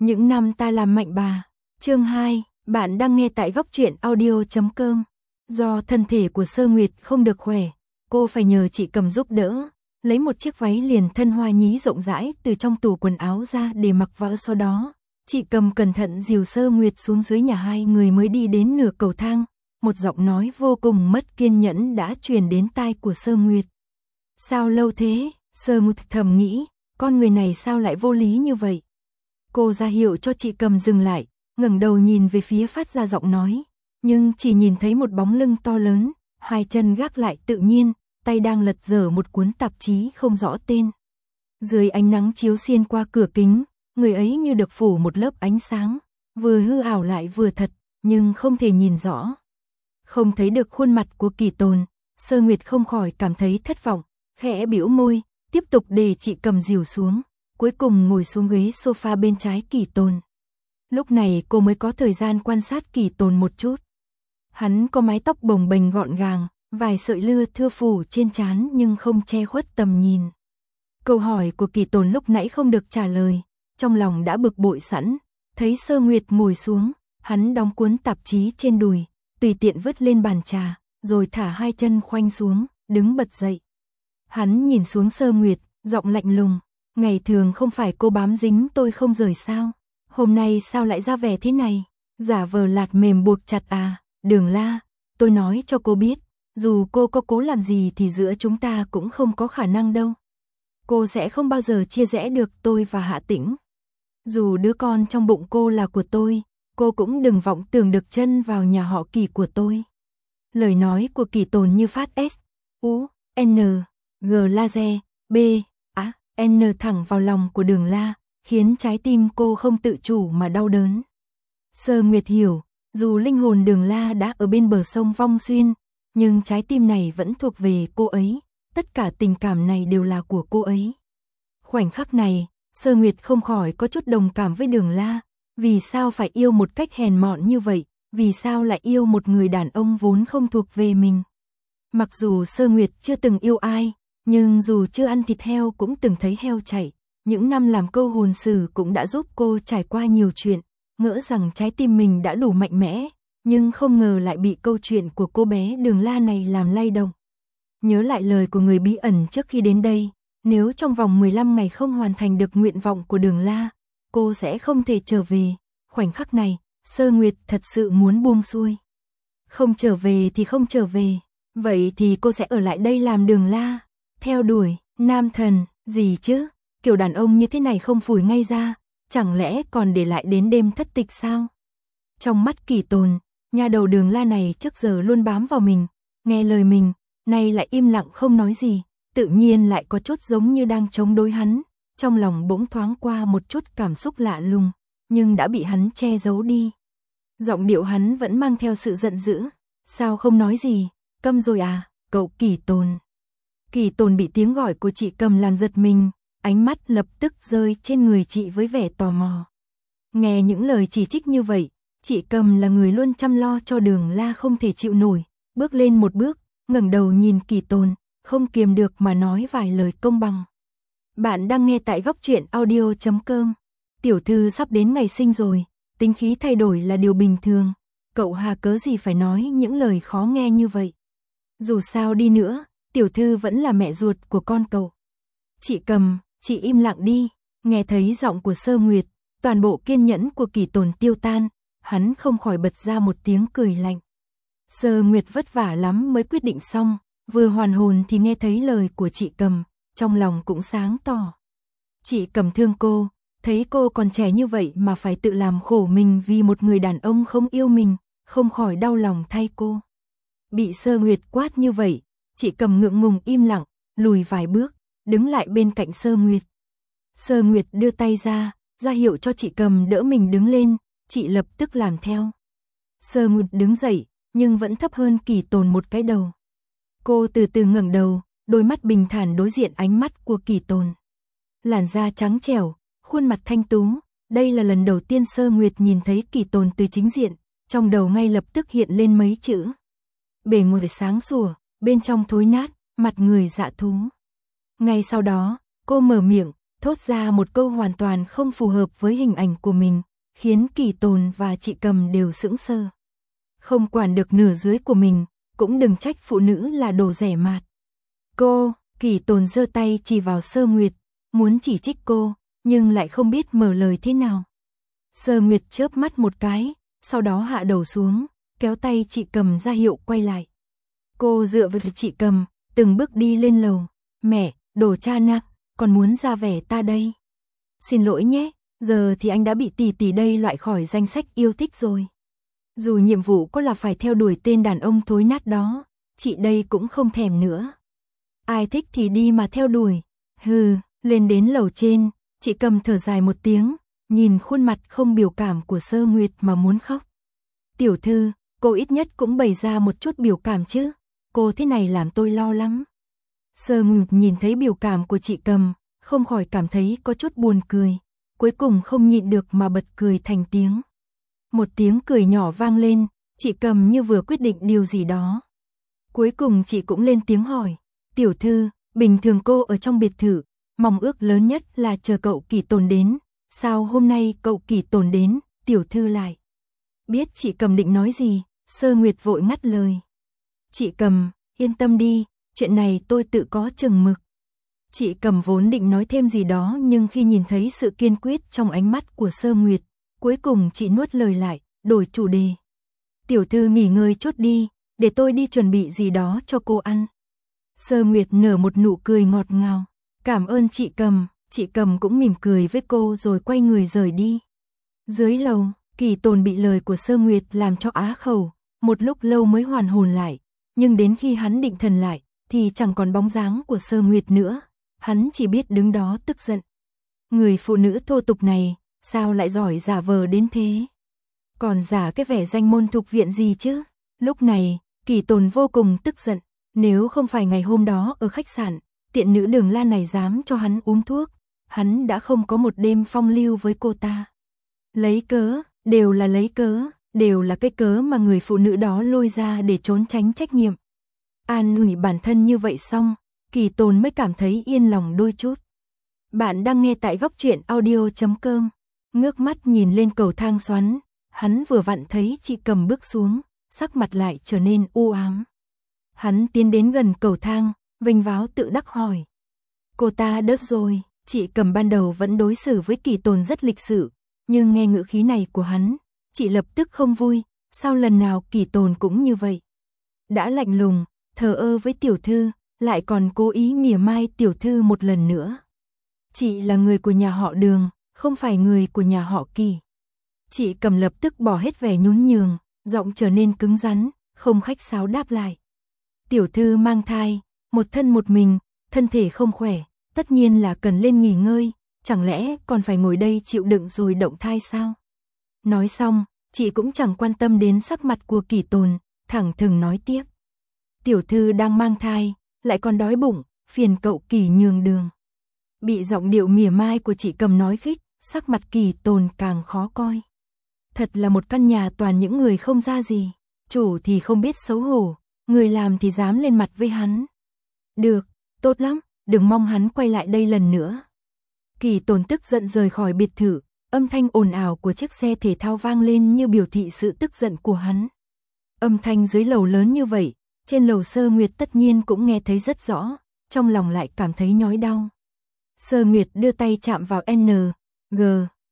Những năm ta làm mạnh bà. Chương 2, bạn đang nghe tại góc truyện audio.com. Do thân thể của Sơ Nguyệt không được khỏe, cô phải nhờ chị Cầm giúp đỡ, lấy một chiếc váy liền thân hoa nhí rộng rãi từ trong tủ quần áo ra để mặc vào. Sau đó, chị Cầm cẩn thận dìu Sơ Nguyệt xuống dưới nhà. Hai người mới đi đến nửa cầu thang, một giọng nói vô cùng mất kiên nhẫn đã truyền đến tai của Sơ Nguyệt. Sao lâu thế? Sơ Nguyệt thầm nghĩ, con người này sao lại vô lý như vậy? Cô ra hiệu cho chị Cầm dừng lại, ngẩng đầu nhìn về phía phát ra giọng nói, nhưng chỉ nhìn thấy một bóng lưng to lớn, hai chân gác lại tự nhiên, tay đang lật dở một cuốn tạp chí không rõ tên. Dưới ánh nắng chiếu xuyên qua cửa kính, người ấy như được phủ một lớp ánh sáng, vừa hư ảo lại vừa thật, nhưng không thể nhìn rõ. Không thấy được khuôn mặt của Kỳ Tồn, Sơ Nguyệt không khỏi cảm thấy thất vọng, khẽ bĩu môi, tiếp tục để chị Cầm dìu xuống, cuối cùng ngồi xuống ghế sofa bên trái Kỳ Tồn. Lúc này cô mới có thời gian quan sát Kỳ Tồn một chút. Hắn có mái tóc bồng bềnh gọn gàng, vài sợi lưa thưa phủ trên trán nhưng không che khuất tầm nhìn. Câu hỏi của Kỳ Tồn lúc nãy không được trả lời, trong lòng đã bực bội sẵn, thấy Sơ Nguyệt ngồi xuống, hắn đóng cuốn tạp chí trên đùi, tùy tiện vứt lên bàn trà, rồi thả hai chân khoanh xuống, đứng bật dậy. Hắn nhìn xuống Sơ Nguyệt, giọng lạnh lùng, ngày thường không phải cô bám dính tôi không rời sao? Hôm nay sao lại ra vẻ thế này? Giả vờ lạt mềm buộc chặt à? Đường La, tôi nói cho cô biết, dù cô có cố làm gì thì giữa chúng ta cũng không có khả năng đâu. Cô sẽ không bao giờ chia rẽ được tôi và Hạ Tĩnh. Dù đứa con trong bụng cô là của tôi, cô cũng đừng vọng tưởng được chân vào nhà họ Kỳ của tôi. Lời nói của Kỳ Tồn như phát S, U, N, G laser, B, A, N thẳng vào lòng của Đường La, khiến trái tim cô không tự chủ mà đau đớn. Sơ Nguyệt hiểu, dù linh hồn Đường La đã ở bên bờ sông Vong Xuyên, nhưng trái tim này vẫn thuộc về cô ấy, tất cả tình cảm này đều là của cô ấy. Khoảnh khắc này, Sơ Nguyệt không khỏi có chút đồng cảm với Đường La, vì sao phải yêu một cách hèn mọn như vậy, vì sao lại yêu một người đàn ông vốn không thuộc về mình. Mặc dù Sơ Nguyệt chưa từng yêu ai, nhưng dù chưa ăn thịt heo cũng từng thấy heo chạy, những năm làm câu hồn sử cũng đã giúp cô trải qua nhiều chuyện, ngỡ rằng trái tim mình đã đủ mạnh mẽ, nhưng không ngờ lại bị câu chuyện của cô bé Đường La này làm lay động. Nhớ lại lời của người bí ẩn trước khi đến đây, nếu trong vòng 15 ngày không hoàn thành được nguyện vọng của Đường La, cô sẽ không thể trở về. Khoảnh khắc này, Sơ Nguyệt thật sự muốn buông xuôi. Không trở về thì không trở về, vậy thì cô sẽ ở lại đây làm Đường La, theo đuổi nam thần, gì chứ, kiểu đàn ông như thế này không phủi ngay ra, chẳng lẽ còn để lại đến đêm thất tịch sao? Trong mắt Kỳ Tồn, nhà đầu Đường La này trước giờ luôn bám vào mình, nghe lời mình, nay lại im lặng không nói gì, tự nhiên lại có chút giống như đang chống đối hắn, trong lòng bỗng thoáng qua một chút cảm xúc lạ lùng, nhưng đã bị hắn che giấu đi. Giọng điệu hắn vẫn mang theo sự giận dữ, sao không nói gì, câm rồi à, cậu Kỳ Tồn. Kỳ Tồn bị tiếng gọi của chị Cầm làm giật mình, ánh mắt lập tức rơi trên người chị với vẻ tò mò. Nghe những lời chỉ trích như vậy, chị Cầm là người luôn chăm lo cho Đường La không thể chịu nổi, bước lên một bước, ngẩng đầu nhìn Kỳ Tồn, không kiềm được mà nói vài lời công bằng. Bạn đang nghe tại góc truyện audio.com. Tiểu thư sắp đến ngày sinh rồi, tính khí thay đổi là điều bình thường, cậu hà cớ gì phải nói những lời khó nghe như vậy. Dù sao đi nữa, tiểu thư vẫn là mẹ ruột của con cậu. Chị Cầm, chị im lặng đi. Nghe thấy giọng của Sơ Nguyệt, toàn bộ kiên nhẫn của Kỳ Tồn tiêu tan, hắn không khỏi bật ra một tiếng cười lạnh. Sơ Nguyệt vất vả lắm mới quyết định xong, vừa hoàn hồn thì nghe thấy lời của chị Cầm, trong lòng cũng sáng tỏ. Chị Cầm thương cô, thấy cô còn trẻ như vậy mà phải tự làm khổ mình vì một người đàn ông không yêu mình, không khỏi đau lòng thay cô. Bị Sơ Nguyệt quát như vậy, chị Cầm ngượng ngùng im lặng, lùi vài bước, đứng lại bên cạnh Sơ Nguyệt. Sơ Nguyệt đưa tay ra hiệu cho chị Cầm đỡ mình đứng lên, chị lập tức làm theo. Sơ Nguyệt đứng dậy, nhưng vẫn thấp hơn Kỳ Tồn một cái đầu. Cô từ từ ngẩng đầu, đôi mắt bình thản đối diện ánh mắt của Kỳ Tồn. Làn da trắng trẻo, khuôn mặt thanh tú, đây là lần đầu tiên Sơ Nguyệt nhìn thấy Kỳ Tồn từ chính diện, trong đầu ngay lập tức hiện lên mấy chữ. Bề ngoài sáng sủa, bên trong thối nát, mặt người dạ thú. Ngay sau đó, cô mở miệng, thốt ra một câu hoàn toàn không phù hợp với hình ảnh của mình, khiến Kỳ Tồn và chị Cầm đều sững sờ. Không quản được nửa dưới của mình, cũng đừng trách phụ nữ là đồ rẻ mạt. Cô, Kỳ Tồn giơ tay chỉ vào Sơ Nguyệt, muốn chỉ trích cô, nhưng lại không biết mở lời thế nào. Sơ Nguyệt chớp mắt một cái, sau đó hạ đầu xuống, kéo tay chị Cầm ra hiệu quay lại. Cô dựa vào chị Cầm, từng bước đi lên lầu. Mẹ, đồ cha nạc, còn muốn ra vẻ ta đây. Xin lỗi nhé, giờ thì anh đã bị tỷ tỷ đây loại khỏi danh sách yêu thích rồi. Dù nhiệm vụ có là phải theo đuổi tên đàn ông thối nát đó, chị đây cũng không thèm nữa. Ai thích thì đi mà theo đuổi. Hừ, lên đến lầu trên, chị Cầm thở dài một tiếng, nhìn khuôn mặt không biểu cảm của Sơ Nguyệt mà muốn khóc. Tiểu thư, cô ít nhất cũng bày ra một chút biểu cảm chứ, cô thế này làm tôi lo lắm. Sơ Nguyệt nhìn thấy biểu cảm của chị Cầm, không khỏi cảm thấy có chút buồn cười, cuối cùng không nhịn được mà bật cười thành tiếng. Một tiếng cười nhỏ vang lên, chị Cầm như vừa quyết định điều gì đó. Cuối cùng chị cũng lên tiếng hỏi, tiểu thư, bình thường cô ở trong biệt thự, mong ước lớn nhất là chờ cậu Kỳ Tồn đến, sao hôm nay cậu Kỳ Tồn đến, tiểu thư lại. Biết chị Cầm định nói gì, Sơ Nguyệt vội ngắt lời. Chị Cầm, yên tâm đi, chuyện này tôi tự có chừng mực. Chị Cầm vốn định nói thêm gì đó nhưng khi nhìn thấy sự kiên quyết trong ánh mắt của Sơ Nguyệt, cuối cùng chị nuốt lời lại, đổi chủ đề. Tiểu thư nghỉ ngơi chút đi, để tôi đi chuẩn bị gì đó cho cô ăn. Sơ Nguyệt nở một nụ cười ngọt ngào. Cảm ơn chị Cầm cũng mỉm cười với cô rồi quay người rời đi. Dưới lầu, Kỳ Tồn bị lời của Sơ Nguyệt làm cho á khẩu, một lúc lâu mới hoàn hồn lại, nhưng đến khi hắn định thần lại, thì chẳng còn bóng dáng của Sơ Nguyệt nữa, hắn chỉ biết đứng đó tức giận. Người phụ nữ thô tục này, sao lại giỏi giả vờ đến thế? Còn giả cái vẻ danh môn thục viện gì chứ? Lúc này, Kỳ Tồn vô cùng tức giận, nếu không phải ngày hôm đó ở khách sạn, tiện nữ Đường La này dám cho hắn uống thuốc, hắn đã không có một đêm phong lưu với cô ta. Lấy cớ, đều là lấy cớ, đều là cái cớ mà người phụ nữ đó lôi ra để trốn tránh trách nhiệm. An ủi bản thân như vậy xong, Kỳ Tồn mới cảm thấy yên lòng đôi chút. Bạn đang nghe tại góc truyện audio.com. Ngước mắt nhìn lên cầu thang xoắn, hắn vừa vặn thấy chị Cầm bước xuống, sắc mặt lại trở nên u ám. Hắn tiến đến gần cầu thang, vênh váo tự đắc hỏi. Cô ta đớt rồi, chị Cầm ban đầu vẫn đối xử với Kỳ Tồn rất lịch sự, nhưng nghe ngữ khí này của hắn, chị lập tức không vui, sao lần nào Kỳ Tồn cũng như vậy. Đã lạnh lùng, thờ ơ với tiểu thư, lại còn cố ý mỉa mai tiểu thư một lần nữa. Chị là người của nhà họ Đường, không phải người của nhà họ Kỳ. Chị Cầm lập tức bỏ hết vẻ nhún nhường, giọng trở nên cứng rắn, không khách sáo đáp lại. Tiểu thư mang thai, một thân một mình, thân thể không khỏe, tất nhiên là cần lên nghỉ ngơi, chẳng lẽ còn phải ngồi đây chịu đựng rồi động thai sao? Nói xong, chị cũng chẳng quan tâm đến sắc mặt của Kỳ Tồn, thẳng thừng nói tiếp. Tiểu thư đang mang thai, lại còn đói bụng, phiền cậu Kỳ nhường đường. Bị giọng điệu mỉa mai của chị Cầm nói khích, sắc mặt Kỳ Tồn càng khó coi. Thật là một căn nhà toàn những người không ra gì, chủ thì không biết xấu hổ, người làm thì dám lên mặt với hắn. Được, tốt lắm, đừng mong hắn quay lại đây lần nữa. Kỳ Tồn tức giận rời khỏi biệt thự, âm thanh ồn ào của chiếc xe thể thao vang lên như biểu thị sự tức giận của hắn. Âm thanh dưới lầu lớn như vậy, trên lầu Sơ Nguyệt tất nhiên cũng nghe thấy rất rõ, trong lòng lại cảm thấy nhói đau. Sơ Nguyệt đưa tay chạm vào N, G,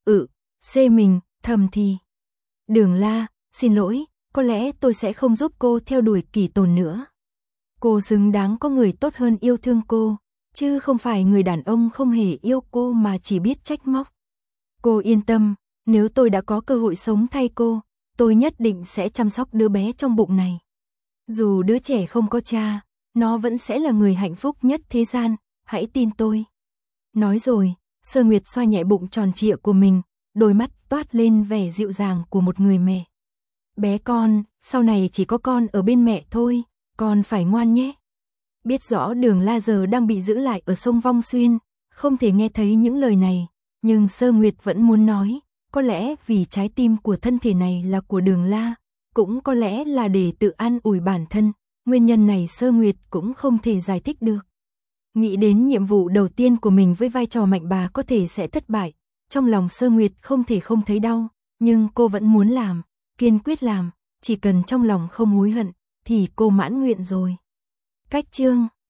C mình, thầm thì. Đường La, xin lỗi, có lẽ tôi sẽ không giúp cô theo đuổi Kỳ Tồn nữa. Cô xứng đáng có người tốt hơn yêu thương cô, chứ không phải người đàn ông không hề yêu cô mà chỉ biết trách móc. Cô yên tâm, nếu tôi đã có cơ hội sống thay cô, tôi nhất định sẽ chăm sóc đứa bé trong bụng này. Dù đứa trẻ không có cha, nó vẫn sẽ là người hạnh phúc nhất thế gian, hãy tin tôi. Nói rồi, Sơ Nguyệt xoa nhẹ bụng tròn trịa của mình, đôi mắt toát lên vẻ dịu dàng của một người mẹ. Bé con, sau này chỉ có con ở bên mẹ thôi, con phải ngoan nhé. Biết rõ Đường La giờ đang bị giữ lại ở sông Vong Xuyên, không thể nghe thấy những lời này, nhưng Sơ Nguyệt vẫn muốn nói, có lẽ vì trái tim của thân thể này là của Đường La, cũng có lẽ là để tự an ủi bản thân, nguyên nhân này Sơ Nguyệt cũng không thể giải thích được. Nghĩ đến nhiệm vụ đầu tiên của mình với vai trò mạnh bà có thể sẽ thất bại, trong lòng Sơ Nguyệt không thể không thấy đau, nhưng cô vẫn muốn làm, kiên quyết làm, chỉ cần trong lòng không hối hận, thì cô mãn nguyện rồi. Cách chương